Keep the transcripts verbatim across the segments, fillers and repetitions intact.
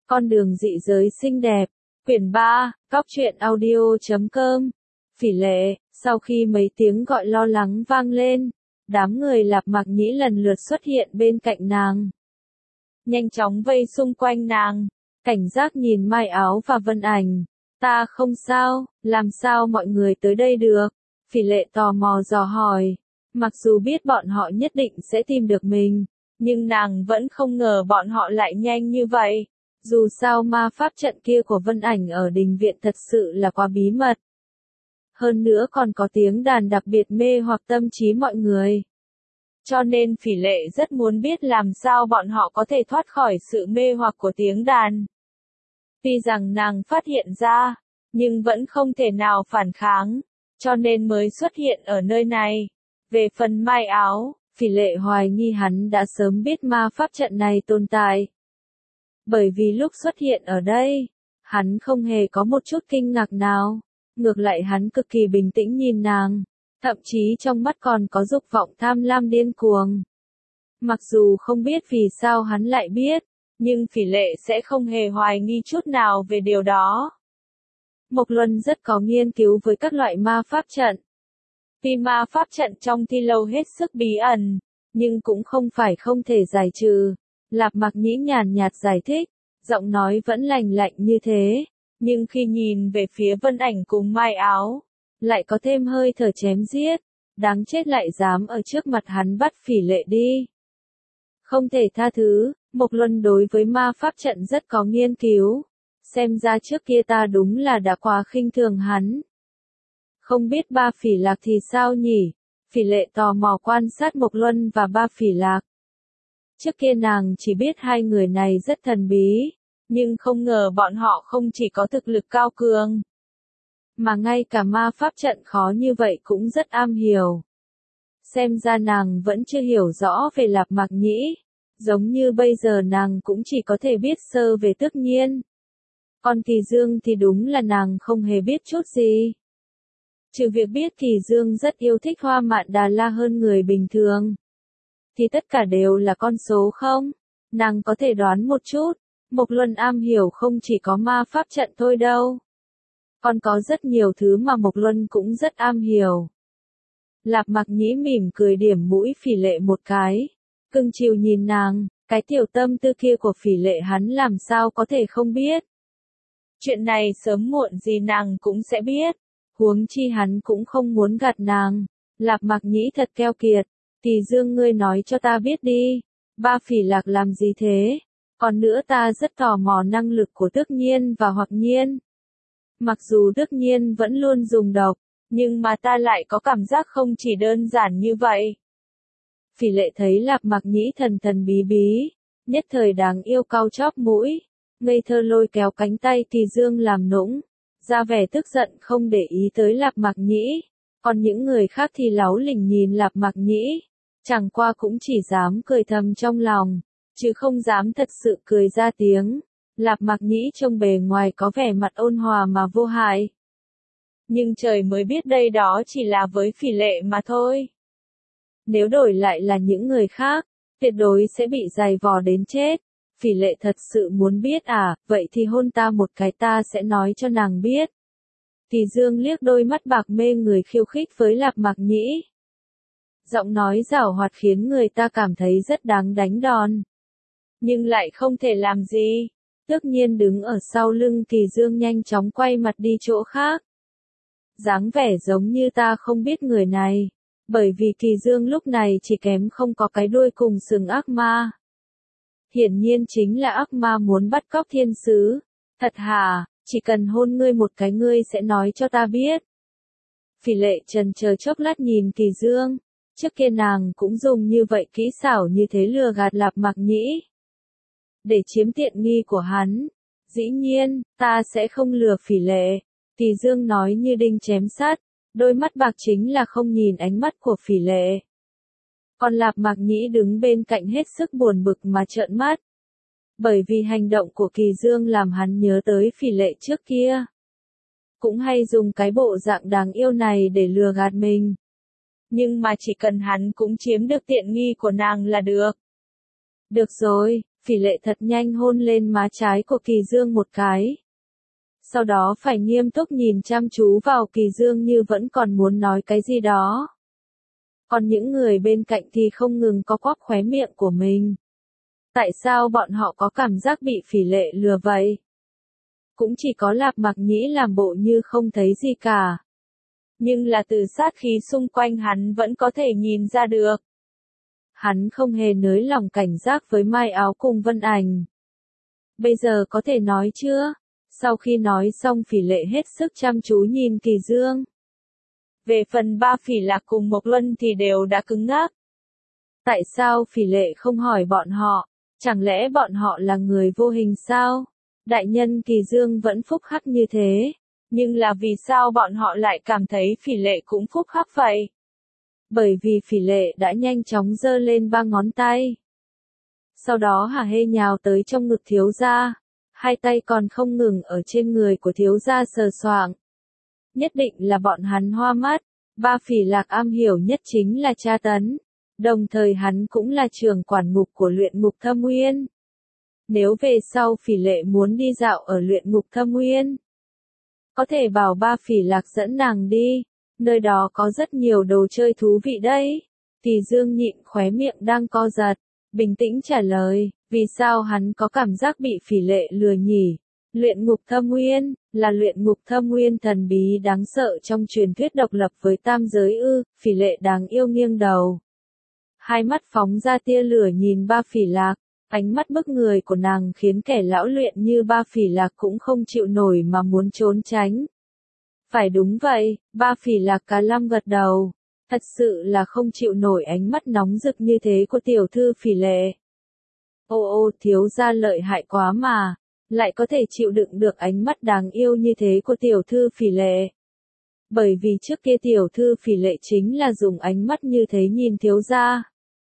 Con đường dị giới xinh đẹp. Quyển ba, Cóc truyện audio chấm com. Phỉ Lệ, sau khi mấy tiếng gọi lo lắng vang lên, đám người Lạp Mạc Nhĩ lần lượt xuất hiện bên cạnh nàng. Nhanh chóng vây xung quanh nàng, cảnh giác nhìn Mai Áo và Vân Ảnh. Ta không sao, làm sao mọi người tới đây được? Phỉ Lệ tò mò dò hỏi. Mặc dù biết bọn họ nhất định sẽ tìm được mình, nhưng nàng vẫn không ngờ bọn họ lại nhanh như vậy. Dù sao ma pháp trận kia của Vân Ảnh ở đình viện thật sự là quá bí mật. Hơn nữa còn có tiếng đàn đặc biệt mê hoặc tâm trí mọi người. Cho nên Phỉ Lệ rất muốn biết làm sao bọn họ có thể thoát khỏi sự mê hoặc của tiếng đàn. Tuy rằng nàng phát hiện ra, nhưng vẫn không thể nào phản kháng, cho nên mới xuất hiện ở nơi này. Về phần Mai Áo, Phỉ Lệ hoài nghi hắn đã sớm biết ma pháp trận này tồn tại. Bởi vì lúc xuất hiện ở đây, hắn không hề có một chút kinh ngạc nào, ngược lại hắn cực kỳ bình tĩnh nhìn nàng, thậm chí trong mắt còn có dục vọng tham lam điên cuồng. Mặc dù không biết vì sao hắn lại biết, nhưng Phỉ Lệ sẽ không hề hoài nghi chút nào về điều đó. Mộc Luân rất có nghiên cứu với các loại ma pháp trận. Tuy ma pháp trận trong thi lâu hết sức bí ẩn, nhưng cũng không phải không thể giải trừ. Lạp Mạc Nhĩ nhàn nhạt giải thích, giọng nói vẫn lành lạnh như thế, nhưng khi nhìn về phía Vân Ảnh cùng Mai Áo, lại có thêm hơi thở chém giết, đáng chết lại dám ở trước mặt hắn bắt Phỉ Lệ đi. Không thể tha thứ, Mộc Luân đối với ma pháp trận rất có nghiên cứu, xem ra trước kia ta đúng là đã quá khinh thường hắn. Không biết Ba Phỉ Lạc thì sao nhỉ? Phỉ Lệ tò mò quan sát Mộc Luân và Ba Phỉ Lạc. Trước kia nàng chỉ biết hai người này rất thần bí, nhưng không ngờ bọn họ không chỉ có thực lực cao cường, mà ngay cả ma pháp trận khó như vậy cũng rất am hiểu. Xem ra nàng vẫn chưa hiểu rõ về Lạp Mạc Nhĩ, giống như bây giờ nàng cũng chỉ có thể biết sơ về Tước Nhiên. Còn Kỳ Dương thì đúng là nàng không hề biết chút gì. Trừ việc biết Kỳ Dương rất yêu thích Hoa Mạn Đà La hơn người bình thường, thì tất cả đều là con số không? Nàng có thể đoán một chút, Mộc Luân am hiểu không chỉ có ma pháp trận thôi đâu. Còn có rất nhiều thứ mà Mộc Luân cũng rất am hiểu. Lạp Mạc Nhĩ mỉm cười điểm mũi Phỉ Lệ một cái, cưng chiều nhìn nàng, cái tiểu tâm tư kia của Phỉ Lệ hắn làm sao có thể không biết. Chuyện này sớm muộn gì nàng cũng sẽ biết, huống chi hắn cũng không muốn gạt nàng. Lạp Mạc Nhĩ thật keo kiệt. Kỳ Dương ngươi nói cho ta biết đi, Ba Phỉ Lạc làm gì thế? Còn nữa ta rất tò mò năng lực của Tước Nhiên và Hoặc Nhiên. Mặc dù Tước Nhiên vẫn luôn dùng độc, nhưng mà ta lại có cảm giác không chỉ đơn giản như vậy. Phỉ Lệ thấy Lạp Mạc Nhĩ thần thần bí bí, nhất thời đáng yêu cau chóp mũi, ngây thơ lôi kéo cánh tay Kỳ Dương làm nũng, ra vẻ tức giận không để ý tới Lạp Mạc Nhĩ. Còn những người khác thì láu lỉnh nhìn Lạp Mạc Nhĩ, chẳng qua cũng chỉ dám cười thầm trong lòng, chứ không dám thật sự cười ra tiếng. Lạp Mạc Nhĩ trông bề ngoài có vẻ mặt ôn hòa mà vô hại. Nhưng trời mới biết đây đó chỉ là với Phỉ Lệ mà thôi. Nếu đổi lại là những người khác, tuyệt đối sẽ bị giày vò đến chết. Phỉ Lệ thật sự muốn biết à, vậy thì hôn ta một cái ta sẽ nói cho nàng biết. Kỳ Dương liếc đôi mắt bạc mê người khiêu khích với Lạp Mạc Nhĩ. Giọng nói giảo hoạt khiến người ta cảm thấy rất đáng đánh đòn. Nhưng lại không thể làm gì. Tước Nhiên đứng ở sau lưng Kỳ Dương nhanh chóng quay mặt đi chỗ khác. Dáng vẻ giống như ta không biết người này. Bởi vì Kỳ Dương lúc này chỉ kém không có cái đuôi cùng sừng ác ma. Hiển nhiên chính là ác ma muốn bắt cóc thiên sứ. Thật hả? Chỉ cần hôn ngươi một cái ngươi sẽ nói cho ta biết. Phỉ Lệ trần chờ chốc lát nhìn Kỳ Dương. Trước kia nàng cũng dùng như vậy kỹ xảo như thế lừa gạt Lạp Mạc Nhĩ. Để chiếm tiện nghi của hắn. Dĩ nhiên, ta sẽ không lừa Phỉ Lệ. Kỳ Dương nói như đinh chém sắt. Đôi mắt bạc chính là không nhìn ánh mắt của Phỉ Lệ. Còn Lạp Mạc Nhĩ đứng bên cạnh hết sức buồn bực mà trợn mắt. Bởi vì hành động của Kỳ Dương làm hắn nhớ tới Phỉ Lệ trước kia. Cũng hay dùng cái bộ dạng đáng yêu này để lừa gạt mình. Nhưng mà chỉ cần hắn cũng chiếm được tiện nghi của nàng là được. Được rồi, Phỉ Lệ thật nhanh hôn lên má trái của Kỳ Dương một cái. Sau đó phải nghiêm túc nhìn chăm chú vào Kỳ Dương như vẫn còn muốn nói cái gì đó. Còn những người bên cạnh thì không ngừng có quắp khóe miệng của mình. Tại sao bọn họ có cảm giác bị Phỉ Lệ lừa vậy? Cũng chỉ có Lạp Mặc Nhĩ làm bộ như không thấy gì cả. Nhưng là từ sát khí xung quanh hắn vẫn có thể nhìn ra được. Hắn không hề nới lòng cảnh giác với Mai Áo cùng Vân Ảnh. Bây giờ có thể nói chưa? Sau khi nói xong Phỉ Lệ hết sức chăm chú nhìn Kỳ Dương. Về phần Ba Phỉ Lạc cùng Mộc Luân thì đều đã cứng ngắc. Tại sao Phỉ Lệ không hỏi bọn họ? Chẳng lẽ bọn họ là người vô hình sao? Đại nhân Kỳ Dương vẫn phúc hắc như thế. Nhưng là vì sao bọn họ lại cảm thấy Phỉ Lệ cũng phúc hắc vậy? Bởi vì Phỉ Lệ đã nhanh chóng giơ lên ba ngón tay. Sau đó hả hê nhào tới trong ngực thiếu gia. Hai tay còn không ngừng ở trên người của thiếu gia sờ soạng. Nhất định là bọn hắn hoa mắt. Ba Phỉ Lạc am hiểu nhất chính là tra tấn. Đồng thời hắn cũng là trưởng quản ngục của luyện ngục Thâm Uyên. Nếu về sau Phỉ Lệ muốn đi dạo ở luyện ngục Thâm Uyên, có thể bảo Ba Phỉ Lạc dẫn nàng đi, nơi đó có rất nhiều đồ chơi thú vị đấy. Kỳ Dương nhịn khóe miệng đang co giật, bình tĩnh trả lời, vì sao hắn có cảm giác bị Phỉ Lệ lừa nhỉ? Luyện ngục Thâm Uyên, là luyện ngục Thâm Uyên thần bí đáng sợ trong truyền thuyết độc lập với tam giới ư? Phỉ Lệ đáng yêu nghiêng đầu. Hai mắt phóng ra tia lửa nhìn Ba Phỉ Lạc, ánh mắt bức người của nàng khiến kẻ lão luyện như Ba Phỉ Lạc cũng không chịu nổi mà muốn trốn tránh. Phải đúng vậy, Ba Phỉ Lạc cá lăm gật đầu, thật sự là không chịu nổi ánh mắt nóng rực như thế của tiểu thư Phỉ Lệ. Ô ô thiếu gia lợi hại quá mà, lại có thể chịu đựng được ánh mắt đáng yêu như thế của tiểu thư Phỉ Lệ. Bởi vì trước kia tiểu thư Phỉ Lệ chính là dùng ánh mắt như thế nhìn thiếu gia.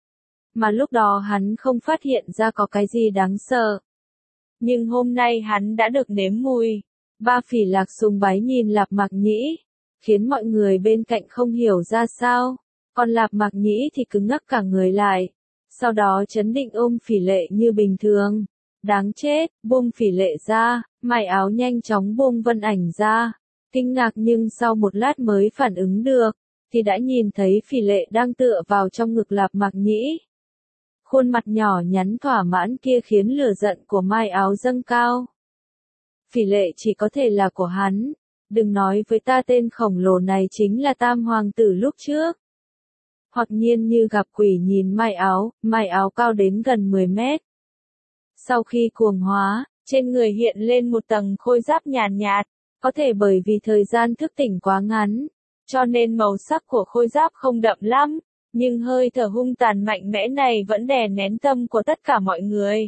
Mà lúc đó hắn không phát hiện ra có cái gì đáng sợ. Nhưng hôm nay hắn đã được nếm mùi. Ba Phỉ Lạc sùng bái nhìn Lạp Mặc Nhĩ, khiến mọi người bên cạnh không hiểu ra sao. Còn Lạp Mặc Nhĩ thì cứng ngắc cả người lại. Sau đó trấn định ôm Phỉ Lệ như bình thường. Đáng chết, buông Phỉ Lệ ra, Mai Áo nhanh chóng buông Vân Ảnh ra. Kinh ngạc nhưng sau một lát mới phản ứng được, thì đã nhìn thấy Phỉ Lệ đang tựa vào trong ngực Lạp Mặc Nhĩ. Khuôn mặt nhỏ nhắn thỏa mãn kia khiến lửa giận của Mai Áo dâng cao. Phỉ Lệ chỉ có thể là của hắn. Đừng nói với ta tên khổng lồ này chính là Tam Hoàng tử lúc trước. Hoặc nhiên như gặp quỷ nhìn Mai Áo, Mai Áo cao đến gần mười mét. Sau khi cuồng hóa, trên người hiện lên một tầng khôi giáp nhàn nhạt, có thể bởi vì thời gian thức tỉnh quá ngắn, cho nên màu sắc của khôi giáp không đậm lắm. Nhưng hơi thở hung tàn mạnh mẽ này vẫn đè nén tâm của tất cả mọi người.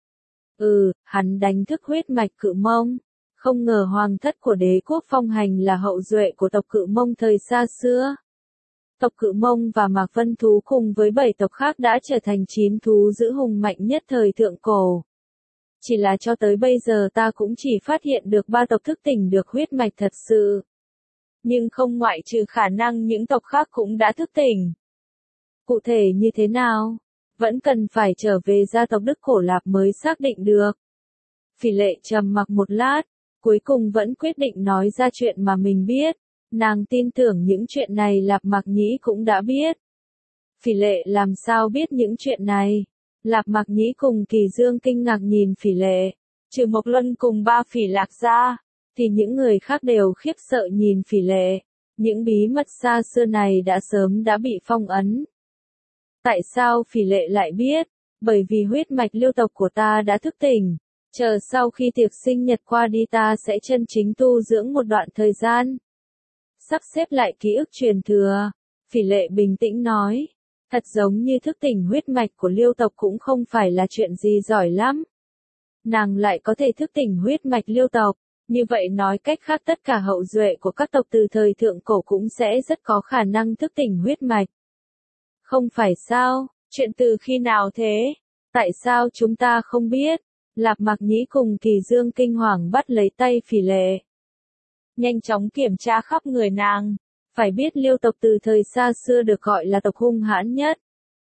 Ừ, hắn đánh thức huyết mạch Cự Mông. Không ngờ hoàng thất của đế quốc Phong Hành là hậu duệ của tộc Cự Mông thời xa xưa. Tộc Cự Mông và Mạc Vân Thú cùng với bảy tộc khác đã trở thành chín thú dữ hùng mạnh nhất thời thượng cổ. Chỉ là cho tới bây giờ ta cũng chỉ phát hiện được ba tộc thức tỉnh được huyết mạch thật sự. Nhưng không ngoại trừ khả năng những tộc khác cũng đã thức tỉnh. Cụ thể như thế nào? Vẫn cần phải trở về gia tộc Đức Cổ Lạp mới xác định được. Phỉ Lệ trầm mặc một lát, cuối cùng vẫn quyết định nói ra chuyện mà mình biết. Nàng tin tưởng những chuyện này Lạp Mặc Nhĩ cũng đã biết. Phỉ Lệ làm sao biết những chuyện này? Lạp Mặc Nhĩ cùng Kỳ Dương kinh ngạc nhìn Phỉ Lệ. Trừ Mộc Luân cùng Ba Phỉ Lạc ra, thì những người khác đều khiếp sợ nhìn Phỉ Lệ. Những bí mật xa xưa này đã sớm đã bị phong ấn. Tại sao Phỉ Lệ lại biết? Bởi vì huyết mạch lưu tộc của ta đã thức tỉnh. Chờ sau khi tiệc sinh nhật qua đi ta sẽ chân chính tu dưỡng một đoạn thời gian. Sắp xếp lại ký ức truyền thừa. Phỉ Lệ bình tĩnh nói. Thật giống như thức tỉnh huyết mạch của lưu tộc cũng không phải là chuyện gì giỏi lắm. Nàng lại có thể thức tỉnh huyết mạch lưu tộc. Như vậy nói cách khác tất cả hậu duệ của các tộc từ thời thượng cổ cũng sẽ rất có khả năng thức tỉnh huyết mạch. Không phải sao, chuyện từ khi nào thế? Tại sao chúng ta không biết? Lạp Mặc Nhĩ cùng Kỳ Dương kinh hoàng bắt lấy tay Phỉ Lệ. Nhanh chóng kiểm tra khắp người nàng. Phải biết Liêu tộc từ thời xa xưa được gọi là tộc hung hãn nhất.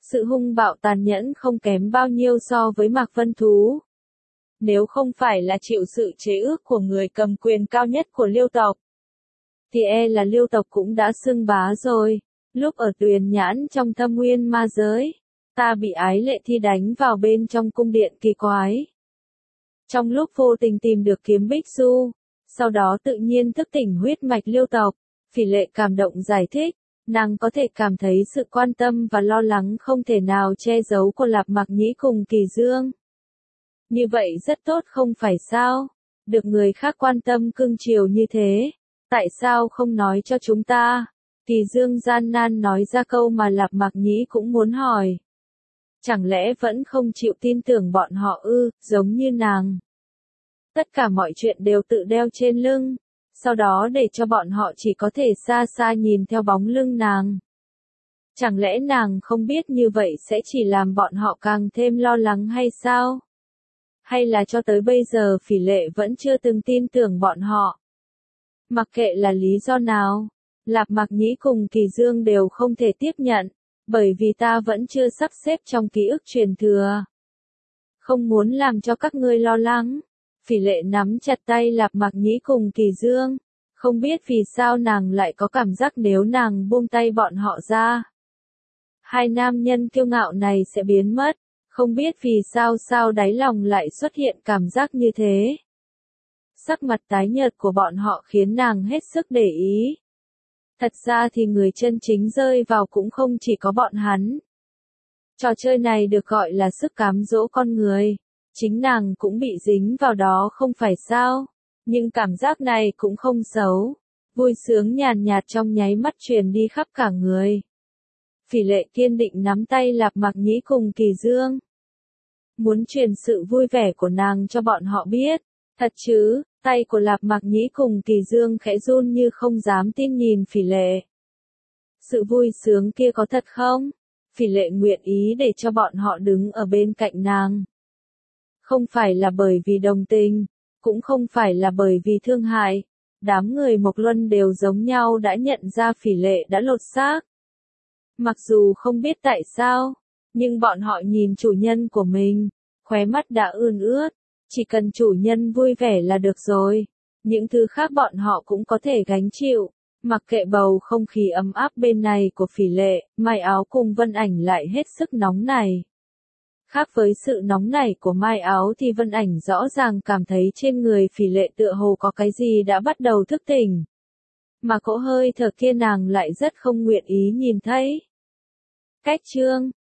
Sự hung bạo tàn nhẫn không kém bao nhiêu so với Mạc Vân Thú. Nếu không phải là chịu sự chế ước của người cầm quyền cao nhất của Liêu tộc, thì e là Liêu tộc cũng đã xưng bá rồi. Lúc ở Tuyền Nhãn trong Thâm Nguyên ma giới, ta bị Ái Lệ Thi đánh vào bên trong cung điện kỳ quái. Trong lúc vô tình tìm được kiếm Bích Du, sau đó tự nhiên thức tỉnh huyết mạch Liêu tộc, Phỉ Lệ cảm động giải thích, nàng có thể cảm thấy sự quan tâm và lo lắng không thể nào che giấu của Lạp Mạc Nhĩ cùng Kỳ Dương. Như vậy rất tốt không phải sao? Được người khác quan tâm cưng chiều như thế, tại sao không nói cho chúng ta? Kỳ Dương gian nan nói ra câu mà Lạp Mạc Nhĩ cũng muốn hỏi. Chẳng lẽ vẫn không chịu tin tưởng bọn họ ư, giống như nàng? Tất cả mọi chuyện đều tự đeo trên lưng, sau đó để cho bọn họ chỉ có thể xa xa nhìn theo bóng lưng nàng. Chẳng lẽ nàng không biết như vậy sẽ chỉ làm bọn họ càng thêm lo lắng hay sao? Hay là cho tới bây giờ Phỉ Lệ vẫn chưa từng tin tưởng bọn họ? Mặc kệ là lý do nào, Lạp Mạc Nhĩ cùng Kỳ Dương đều không thể tiếp nhận, bởi vì ta vẫn chưa sắp xếp trong ký ức truyền thừa. Không muốn làm cho các ngươi lo lắng. Phỉ Lệ nắm chặt tay Lạp Mạc Nhĩ cùng Kỳ Dương, không biết vì sao nàng lại có cảm giác nếu nàng buông tay bọn họ ra, hai nam nhân kiêu ngạo này sẽ biến mất, không biết vì sao sao đáy lòng lại xuất hiện cảm giác như thế. Sắc mặt tái nhợt của bọn họ khiến nàng hết sức để ý. Thật ra thì người chân chính rơi vào cũng không chỉ có bọn hắn. Trò chơi này được gọi là sức cám dỗ con người. Chính nàng cũng bị dính vào đó không phải sao. Nhưng cảm giác này cũng không xấu. Vui sướng nhàn nhạt trong nháy mắt truyền đi khắp cả người. Phỉ Lệ kiên định nắm tay Lạp Mạc Nhĩ cùng Kỳ Dương. Muốn truyền sự vui vẻ của nàng cho bọn họ biết. Thật chứ, tay của Lạp Mạc Nhĩ cùng Kỳ Dương khẽ run như không dám tin nhìn Phỉ Lệ. Sự vui sướng kia có thật không? Phỉ Lệ nguyện ý để cho bọn họ đứng ở bên cạnh nàng. Không phải là bởi vì đồng tình, cũng không phải là bởi vì thương hại. Đám người Mộc Luân đều giống nhau đã nhận ra Phỉ Lệ đã lột xác. Mặc dù không biết tại sao, nhưng bọn họ nhìn chủ nhân của mình, khóe mắt đã ươn ướt. Chỉ cần chủ nhân vui vẻ là được rồi. Những thứ khác bọn họ cũng có thể gánh chịu. Mặc kệ bầu không khí ấm áp bên này của Phỉ Lệ, Mai Áo cùng Vân Ảnh lại hết sức nóng này. Khác với sự nóng nảy của Mai Áo thì Vân Ảnh rõ ràng cảm thấy trên người Phỉ Lệ tựa hồ có cái gì đã bắt đầu thức tỉnh. Mà cỗ hơi thở kia nàng lại rất không nguyện ý nhìn thấy. Cách chương